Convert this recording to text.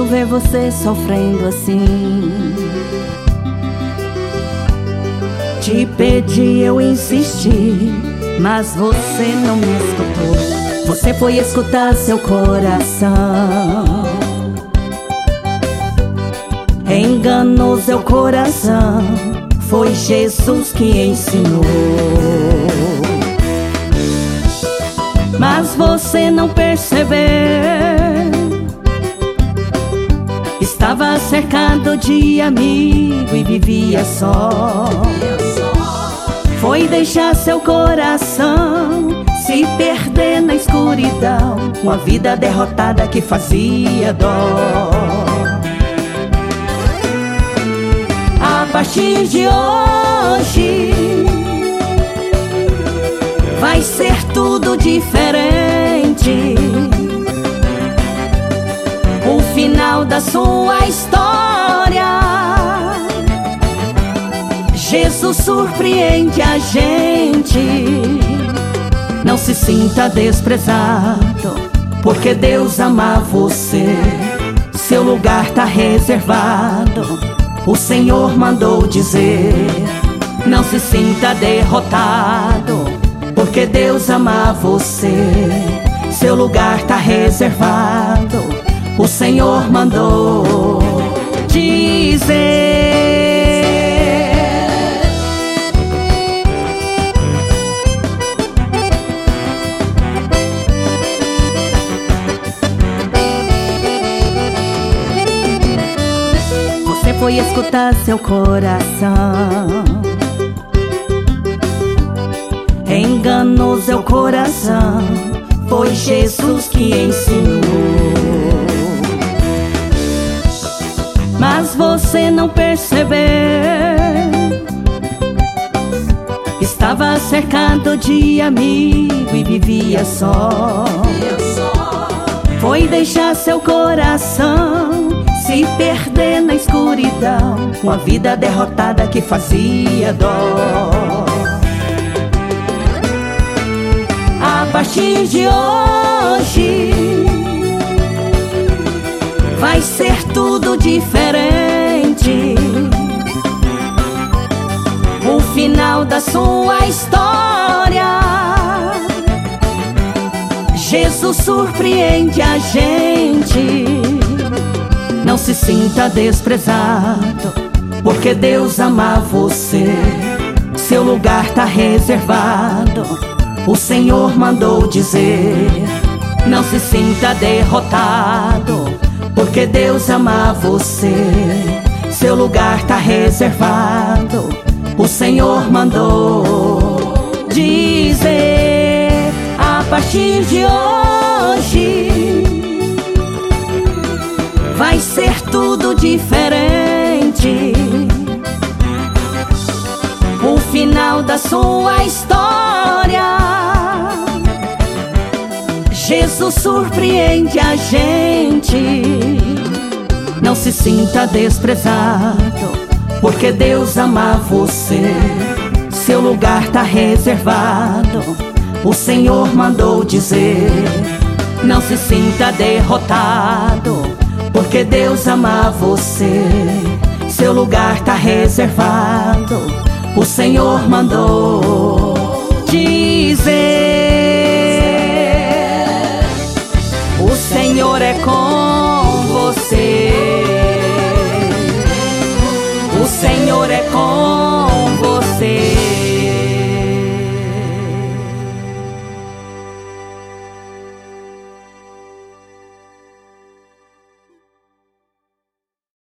difícil ver você sofrendo assim. Te pedi, eu insisti, mas você não me escutou. Você foi escutar seu coração, enganou seu coração. Foi Jesus que ensinou, mas você não percebeu. Estava cercado de amigo e vivia só. Foi deixar seu coração se perder na escuridão, uma vida derrotada que fazia dó. A partir de hoje vai ser tudo diferente. O final da sua história, Jesus surpreende a gente. Não se sinta desprezado, porque Deus ama você. Seu lugar tá reservado, o Senhor mandou dizer. Não se sinta derrotado, porque Deus ama você. Seu lugar tá reservado, o Senhor mandou dizer. Você foi escutar seu coração, enganou seu coração. Foi Jesus que ensinou, mas você não percebeu. Estava cercado de amigo e vivia só. Foi deixar seu coração se perder na escuridão, uma vida derrotada que fazia dó. A partir de hoje vai ser tudo diferente. O final da sua história, Jesus surpreende a gente. Não se sinta desprezado, porque Deus ama você. Seu lugar tá reservado, o Senhor mandou dizer. Não se sinta derrotado, porque Deus ama você. Seu lugar tá reservado, o Senhor mandou dizer. A partir de hoje vai ser tudo diferente. O final da sua história, Jesus surpreende a gente. Não se sinta desprezado, porque Deus ama você. Seu lugar tá reservado, o Senhor mandou dizer. Não se sinta derrotado, porque Deus ama você. Seu lugar tá reservado, o Senhor mandou dizer. O Senhor é com